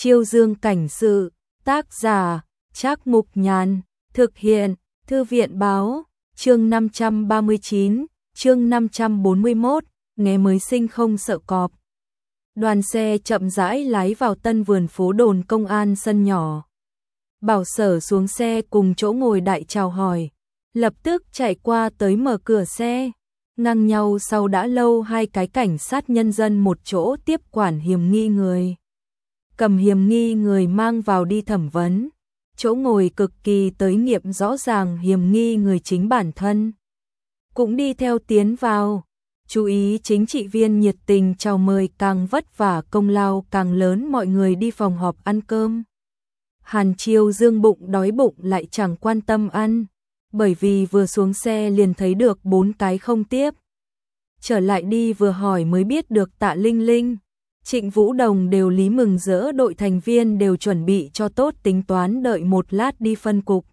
Chiêu Dương cảnh sự, tác giả, Trác Mục Nhàn, thực hiện, Thư viện báo, chương 539, chương 541, nghe mới sinh không sợ cọp. Đoàn xe chậm rãi lái vào tân vườn phố đồn công an sân nhỏ. Bảo Sở xuống xe cùng chỗ ngồi đại chào hỏi, lập tức chạy qua tới mở cửa xe. Ngang nhau sau đã lâu hai cái cảnh sát nhân dân một chỗ tiếp quản hiểm nghi người. Cầm hiểm nghi người mang vào đi thẩm vấn. Chỗ ngồi cực kỳ tới nghiệm rõ ràng hiểm nghi người chính bản thân. Cũng đi theo tiến vào. Chú ý chính trị viên nhiệt tình chào mời, càng vất vả công lao càng lớn mọi người đi phòng họp ăn cơm. Hàn Chiêu Dương bụng đói bụng lại chẳng quan tâm ăn, bởi vì vừa xuống xe liền thấy được 4 cái không tiếp. Trở lại đi vừa hỏi mới biết được Tạ Linh Linh, Trịnh Vũ Đồng đều lý mừng rỡ, đội thành viên đều chuẩn bị cho tốt, tính toán đợi một lát đi phân cục.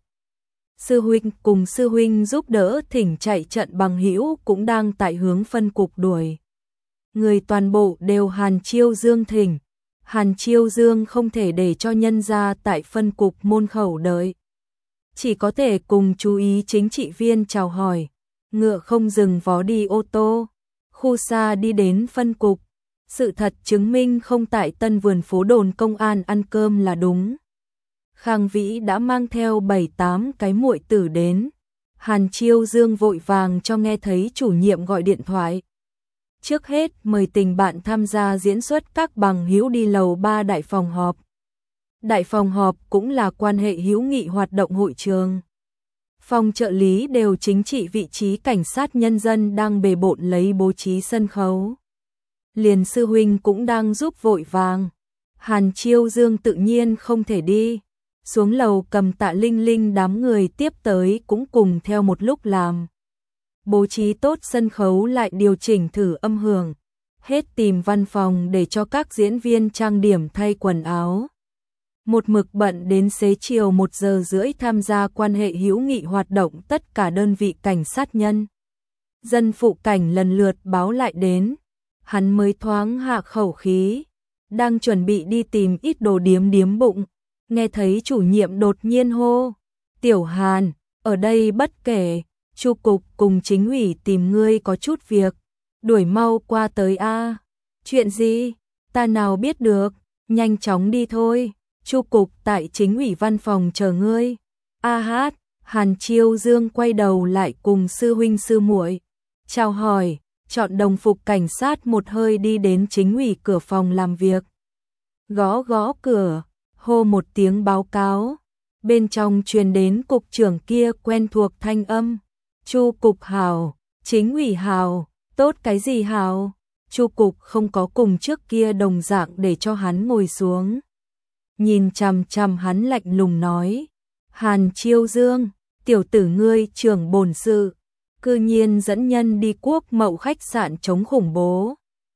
Sư huynh cùng sư huynh giúp đỡ thỉnh chạy trận bằng hữu cũng đang tại hướng phân cục đuổi. Người toàn bộ đều Hàn Chiêu Dương thỉnh. Hàn Chiêu Dương không thể để cho nhân ra tại phân cục môn khẩu đợi. Chỉ có thể cùng chú ý chính trị viên chào hỏi. Ngựa không dừng vó đi ô tô. Khu xa đi đến phân cục. Sự thật chứng minh không tại tân vườn phố đồn công an ăn cơm là đúng. Khang Vĩ đã mang theo 7-8 cái muội tử đến. Hàn Chiêu Dương vội vàng cho nghe thấy chủ nhiệm gọi điện thoại. Trước hết mời tình bạn tham gia diễn xuất các bằng hữu đi lầu 3 đại phòng họp. Đại phòng họp cũng là quan hệ hữu nghị hoạt động hội trường. Phòng trợ lý đều chính trị vị trí cảnh sát nhân dân đang bề bộn lấy bố trí sân khấu. Liền sư huynh cũng đang giúp vội vàng. Hàn Chiêu Dương tự nhiên không thể đi. Xuống lầu cầm Tạ Linh Linh đám người tiếp tới cũng cùng theo một lúc làm. Bố trí tốt sân khấu lại điều chỉnh thử âm hưởng. Hết tìm văn phòng để cho các diễn viên trang điểm thay quần áo. Một mực bận đến xế chiều 1 giờ rưỡi tham gia quan hệ hữu nghị hoạt động tất cả đơn vị cảnh sát nhân. Dân phụ cảnh lần lượt báo lại đến. Hắn mới thoáng hạ khẩu khí. Đang chuẩn bị đi tìm ít đồ điếm bụng. Nghe thấy chủ nhiệm đột nhiên hô. Tiểu Hàn, ở đây bất kể. Chu cục cùng chính ủy tìm ngươi có chút việc. Đuổi mau qua tới a. Chuyện gì? Ta nào biết được. Nhanh chóng đi thôi. Chu cục tại chính ủy văn phòng chờ ngươi. A hát. Hàn Chiêu Dương quay đầu lại cùng sư huynh sư muội chào hỏi, chọn đồng phục cảnh sát một hơi đi đến chính ủy cửa phòng làm việc. Gõ gõ cửa, hô một tiếng báo cáo. Bên trong truyền đến cục trưởng kia quen thuộc thanh âm. Chu cục hào, chính ủy hào, tốt cái gì hào? Chu cục không có cùng trước kia đồng dạng để cho hắn ngồi xuống. Nhìn chằm chằm hắn lạnh lùng nói. Hàn Chiêu Dương, tiểu tử ngươi trưởng bổn sự, cư nhiên dẫn nhân đi Quốc Mậu khách sạn chống khủng bố.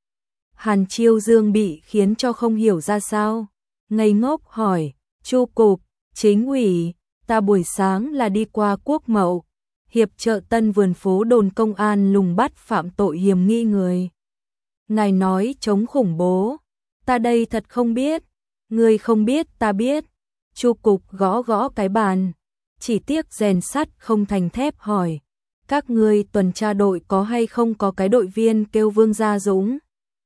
Hàn Chiêu Dương bị khiến cho không hiểu ra sao. Ngây ngốc hỏi, Chu cục, chính ủy, ta buổi sáng là đi qua Quốc Mậu. Hiệp trợ tân vườn phố đồn công an lùng bắt phạm tội hiểm nghi người. Ngài nói chống khủng bố, ta đây thật không biết. Người không biết ta biết. Chu cục gõ gõ cái bàn. Chỉ tiếc rèn sắt không thành thép hỏi. Các ngươi tuần tra đội có hay không có cái đội viên kêu Vương Gia Dũng?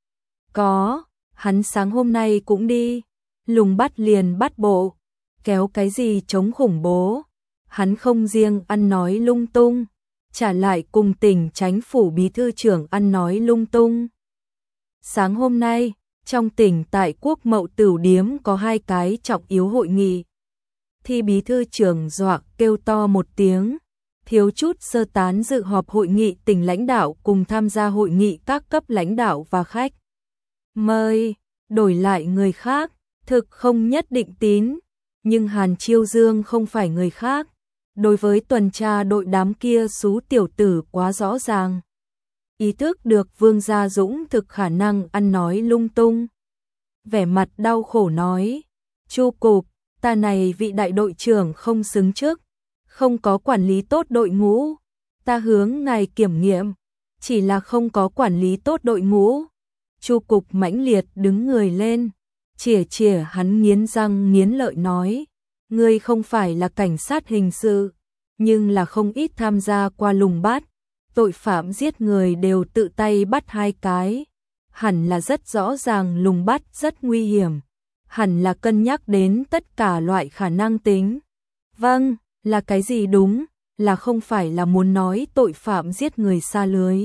Có, hắn sáng hôm nay cũng đi. Lùng bắt liền bắt bộ. Kéo cái gì chống khủng bố? Hắn không riêng ăn nói lung tung, trả lại cùng tỉnh chánh phủ bí thư trưởng ăn nói lung tung. Sáng hôm nay, trong tỉnh tại Quốc Mậu Tửu Điếm có 2 cái trọng yếu hội nghị. Thì bí thư trưởng dọa kêu to một tiếng, thiếu chút sơ tán dự họp hội nghị tỉnh lãnh đạo cùng tham gia hội nghị các cấp lãnh đạo và khách. Mời, đổi lại người khác, thực không nhất định tín, nhưng Hàn Chiêu Dương không phải người khác. Đối với tuần tra đội đám kia xú tiểu tử quá rõ ràng. Ý thức được Vương Gia Dũng thực khả năng ăn nói lung tung. Vẻ mặt đau khổ nói, Chu cục, ta này vị đại đội trưởng không xứng chức, không có quản lý tốt đội ngũ. Ta hướng ngài kiểm nghiệm, chỉ là không có quản lý tốt đội ngũ. Chu cục mãnh liệt đứng người lên, Chỉa hắn nghiến răng nghiến lợi nói, ngươi không phải là cảnh sát hình sự, nhưng là không ít tham gia qua lùng bắt, tội phạm giết người đều tự tay bắt 2 cái, hẳn là rất rõ ràng lùng bắt rất nguy hiểm, hẳn là cân nhắc đến tất cả loại khả năng tính. Vâng, là cái gì đúng, là không phải là muốn nói tội phạm giết người xa lưới.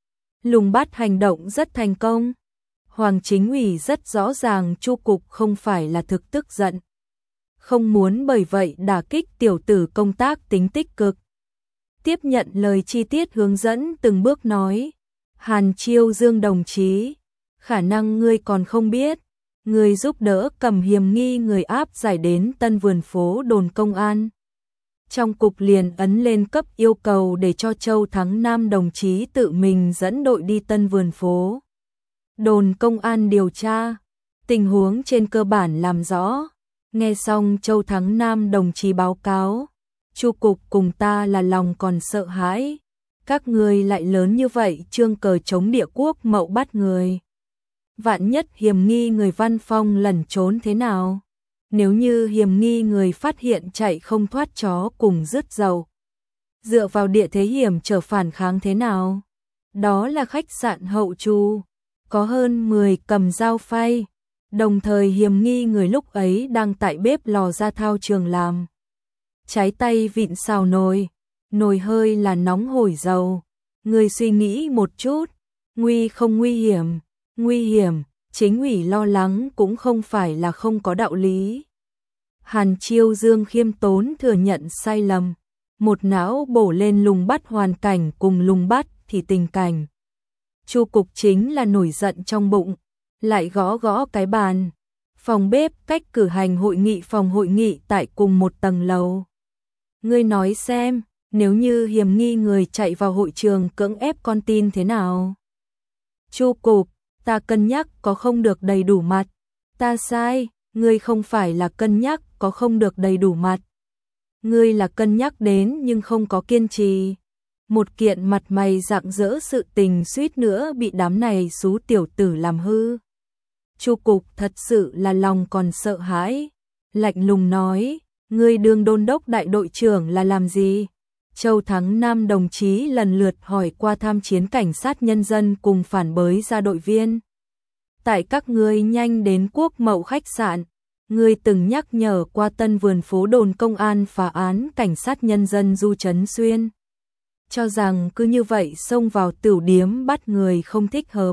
Lùng bắt hành động rất thành công. Hoàng Chính ủy rất rõ ràng Chu cục không phải là thực tức giận. Không muốn bởi vậy đả kích tiểu tử công tác tính tích cực. Tiếp nhận lời chi tiết hướng dẫn từng bước nói. Hàn Chiêu Dương đồng chí, khả năng ngươi còn không biết. Ngươi giúp đỡ cầm hiểm nghi người áp giải đến Tân Vườn Phố đồn công an. Trong cục liền ấn lên cấp yêu cầu để cho Châu Thắng Nam đồng chí tự mình dẫn đội đi Tân Vườn Phố đồn công an điều tra, tình huống trên cơ bản làm rõ. Nghe xong Châu Thắng Nam đồng chí báo cáo, Chu cục cùng ta là lòng còn sợ hãi. Các người lại lớn như vậy trương cờ chống địa quốc mậu bắt người. Vạn nhất hiểm nghi người Văn Phong lẩn trốn thế nào? Nếu như hiểm nghi người phát hiện chạy không thoát chó cùng rứt dầu. Dựa vào địa thế hiểm trở phản kháng thế nào? Đó là khách sạn Hậu Chu. Có hơn 10 cầm dao phay, đồng thời hiểm nghi người lúc ấy đang tại bếp lò ra thao trường làm. Trái tay vịn xào nồi, nồi hơi là nóng hổi dầu. Người suy nghĩ một chút, nguy không nguy hiểm, nguy hiểm, chính ủy lo lắng cũng không phải là không có đạo lý. Hàn Chiêu Dương khiêm tốn thừa nhận sai lầm, một não bổ lên lùng bắt hoàn cảnh cùng lùng bắt thì tình cảnh. Chu cục chính là nổi giận trong bụng, lại gõ gõ cái bàn. Phòng bếp cách cử hành hội nghị phòng hội nghị tại cùng một tầng lầu. Ngươi nói xem, nếu như hiểm nghi người chạy vào hội trường cưỡng ép con tin thế nào? Chu cục, ta cân nhắc có không được đầy đủ mặt. Ta sai, ngươi không phải là cân nhắc có không được đầy đủ mặt. Ngươi là cân nhắc đến nhưng không có kiên trì. Một kiện mặt mày rạng rỡ sự tình suýt nữa bị đám này xú tiểu tử làm hư. Chu cục thật sự là lòng còn sợ hãi, lạnh lùng nói, ngươi đương đôn đốc đại đội trưởng là làm gì? Châu Thắng Nam đồng chí lần lượt hỏi qua tham chiến cảnh sát nhân dân cùng phản bới ra đội viên. Tại các ngươi nhanh đến Quốc Mậu khách sạn, ngươi từng nhắc nhở qua Tân Vườn Phố đồn công an phá án cảnh sát nhân dân Du Trấn Xuyên. Cho rằng cứ như vậy xông vào tửu điếm bắt người không thích hợp.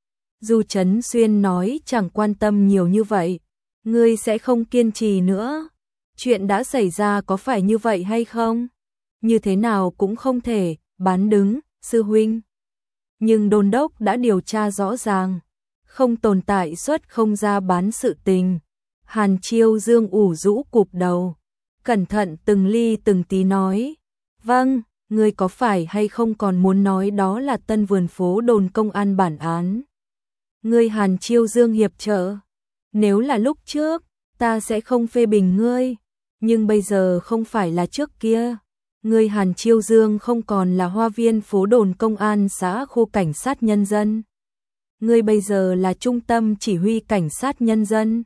Du Trấn Xuyên nói chẳng quan tâm nhiều như vậy, ngươi sẽ không kiên trì nữa. Chuyện đã xảy ra có phải như vậy hay không? Như thế nào cũng không thể, bán đứng, sư huynh. Nhưng đôn đốc đã điều tra rõ ràng, không tồn tại suất không ra bán sự tình. Hàn Chiêu Dương ủ rũ cụp đầu, cẩn thận từng ly từng tí nói, vâng. Ngươi có phải hay không còn muốn nói đó là Tân Vườn Phố đồn công an bản án? Ngươi Hàn Chiêu Dương hiệp trợ. Nếu là lúc trước, ta sẽ không phê bình ngươi. Nhưng bây giờ không phải là trước kia. Ngươi Hàn Chiêu Dương không còn là hoa viên phố đồn công an xã khu cảnh sát nhân dân. Ngươi bây giờ là trung tâm chỉ huy cảnh sát nhân dân.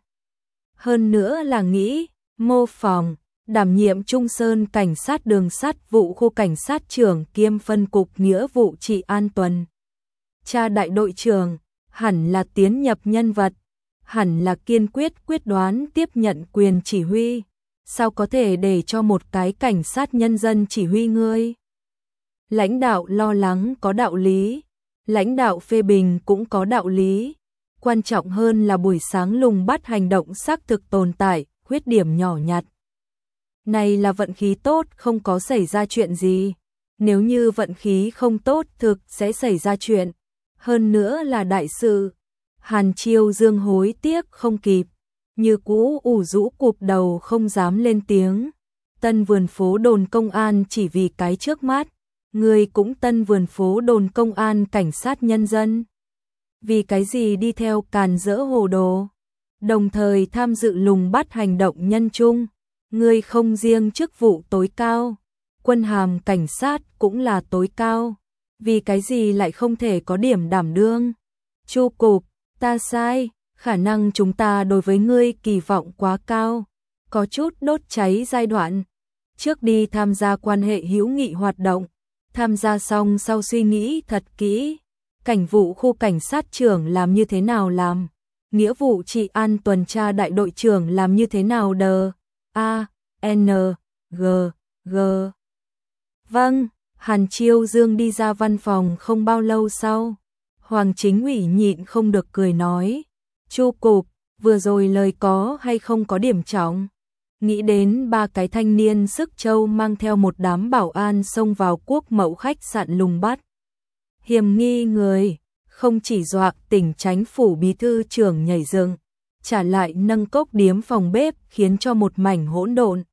Hơn nữa là nghĩ, mô phỏng. Đảm nhiệm Trung Sơn cảnh sát đường sắt vụ khu cảnh sát trưởng kiêm phân cục nghĩa vụ trị an tuần. Cha đại đội trưởng, hẳn là tiến nhập nhân vật, hẳn là kiên quyết đoán tiếp nhận quyền chỉ huy. Sao có thể để cho một cái cảnh sát nhân dân chỉ huy ngươi? Lãnh đạo lo lắng có đạo lý, lãnh đạo phê bình cũng có đạo lý. Quan trọng hơn là buổi sáng lùng bắt hành động xác thực tồn tại, khuyết điểm nhỏ nhặt. Này là vận khí tốt không có xảy ra chuyện gì. Nếu như vận khí không tốt thực sẽ xảy ra chuyện. Hơn nữa là đại sự. Hàn Chiêu Dương hối tiếc không kịp. Như cũ ủ rũ cụp đầu không dám lên tiếng. Tân Vườn Phố đồn công an chỉ vì cái trước mắt. Người cũng Tân Vườn Phố đồn công an cảnh sát nhân dân. Vì cái gì đi theo càn rỡ hồ đồ. Đồng thời tham dự lùng bắt hành động nhân chung. Ngươi không riêng chức vụ tối cao, quân hàm cảnh sát cũng là tối cao, vì cái gì lại không thể có điểm đảm đương? Chu cục, ta sai, khả năng chúng ta đối với ngươi kỳ vọng quá cao, có chút đốt cháy giai đoạn. Trước đi tham gia quan hệ hữu nghị hoạt động, tham gia xong sau suy nghĩ thật kỹ, cảnh vụ khu cảnh sát trưởng làm như thế nào làm, nghĩa vụ trị an tuần tra đại đội trưởng làm như thế nào đờ, A, N, G, G. Vâng, Hàn Chiêu Dương đi ra văn phòng không bao lâu sau. Hoàng Chính Ủy nhịn không được cười nói, Chu cục, vừa rồi lời có hay không có điểm trọng. Nghĩ đến 3 cái thanh niên sức châu mang theo một đám bảo an xông vào Quốc Mậu khách sạn lùng bắt hiểm nghi người, không chỉ dọa tỉnh Chánh phủ bí thư trưởng nhảy dựng, trả lại nâng cốc điếm phòng bếp khiến cho một mảnh hỗn độn.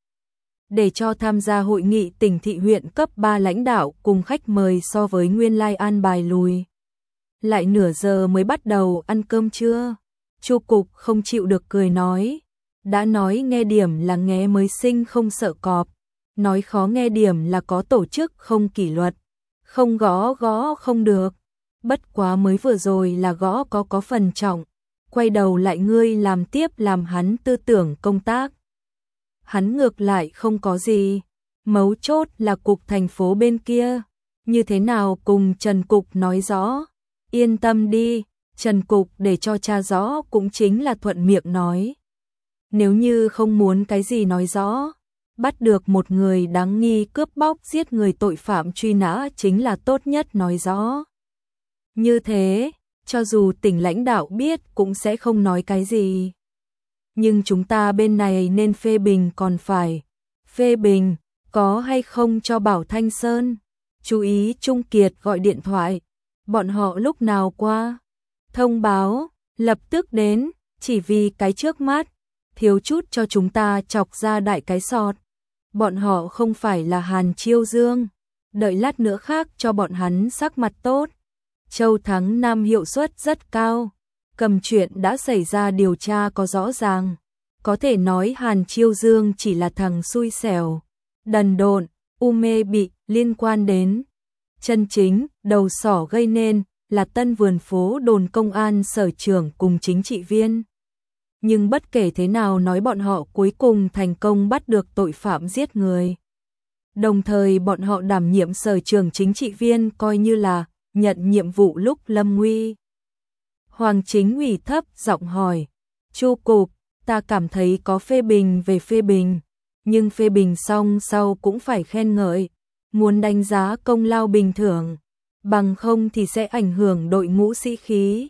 Để cho tham gia hội nghị tỉnh thị huyện cấp 3 lãnh đạo cùng khách mời so với nguyên lai an bài lùi. Lại nửa giờ mới bắt đầu ăn cơm trưa. Chu cục không chịu được cười nói, đã nói nghe điểm là nghé mới sinh không sợ cọp, nói khó nghe điểm là có tổ chức không kỷ luật, không gõ gõ không được. Bất quá mới vừa rồi là gõ có phần trọng, quay đầu lại ngươi làm tiếp làm hắn tư tưởng công tác. Hắn ngược lại không có gì, mấu chốt là cục thành phố bên kia, như thế nào cùng Trần Cục nói rõ, yên tâm đi, Trần Cục để cho cha rõ cũng chính là thuận miệng nói. Nếu như không muốn cái gì nói rõ, bắt được một người đáng nghi cướp bóc giết người tội phạm truy nã chính là tốt nhất nói rõ. Như thế, cho dù tỉnh lãnh đạo biết cũng sẽ không nói cái gì. Nhưng chúng ta bên này nên phê bình còn phải. Phê bình, có hay không cho Bảo Thanh Sơn? Chú ý Trung Kiệt gọi điện thoại. Bọn họ lúc nào qua? Thông báo, lập tức đến, chỉ vì cái trước mắt. Thiếu chút cho chúng ta chọc ra đại cái sọt. Bọn họ không phải là Hàn Chiêu Dương. Đợi lát nữa khác cho bọn hắn sắc mặt tốt. Châu Thắng Nam hiệu suất rất cao. Cầm chuyện đã xảy ra điều tra có rõ ràng. Có thể nói Hàn Chiêu Dương chỉ là thằng xui xẻo, đần độn, u mê bị liên quan đến. Chân chính, đầu sỏ gây nên là Tân Vườn Phố đồn công an sở trưởng cùng chính trị viên. Nhưng bất kể thế nào nói bọn họ cuối cùng thành công bắt được tội phạm giết người. Đồng thời bọn họ đảm nhiệm sở trưởng chính trị viên coi như là nhận nhiệm vụ lúc lâm nguy. Hoàng Chính Ủy thấp giọng hỏi, Chu cục, ta cảm thấy có phê bình về phê bình, nhưng phê bình xong sau cũng phải khen ngợi, muốn đánh giá công lao bình thường, bằng không thì sẽ ảnh hưởng đội ngũ sĩ khí.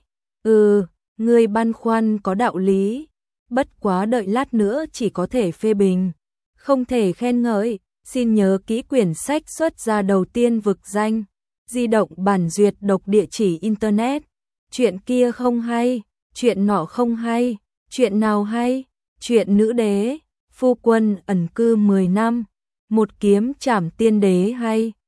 Ngươi băn khoăn có đạo lý, bất quá đợi lát nữa chỉ có thể phê bình, không thể khen ngợi, xin nhớ kỹ quyển sách xuất ra đầu tiên vực danh, di động bản duyệt độc địa chỉ internet, chuyện kia không hay, chuyện nọ không hay, chuyện nào hay, chuyện nữ đế, phu quân ẩn cư 10 năm, một kiếm trảm tiên đế hay.